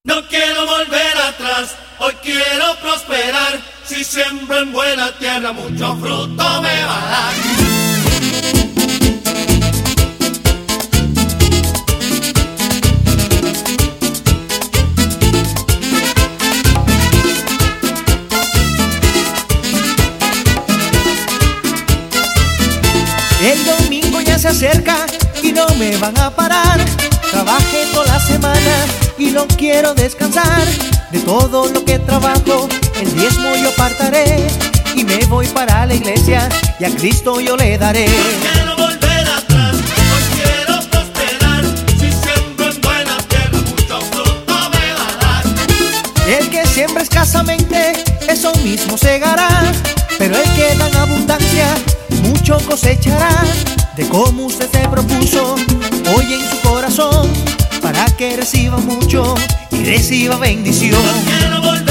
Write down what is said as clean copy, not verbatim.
No quiero volver atrás, hoy quiero prosperar. Si siembro en buena tierra, mucho fruto me va a dar. El domingo ya se acerca y no me van a parar. Trabajé toda la semana y no quiero descansar. De todo lo que trabajo, el diezmo yo apartaré. Y me voy para la iglesia y a Cristo yo le daré. No quiero volver atrás, hoy quiero prosperar. Si siembro en buena tierra, mucho fruto me va a dar. El que siembra escasamente, eso mismo segará. Pero el que da en abundancia, mucho cosechará. De cómo usted se propuso hoy en su corazón, para que reciba mucho y reciba bendición. No quiero volver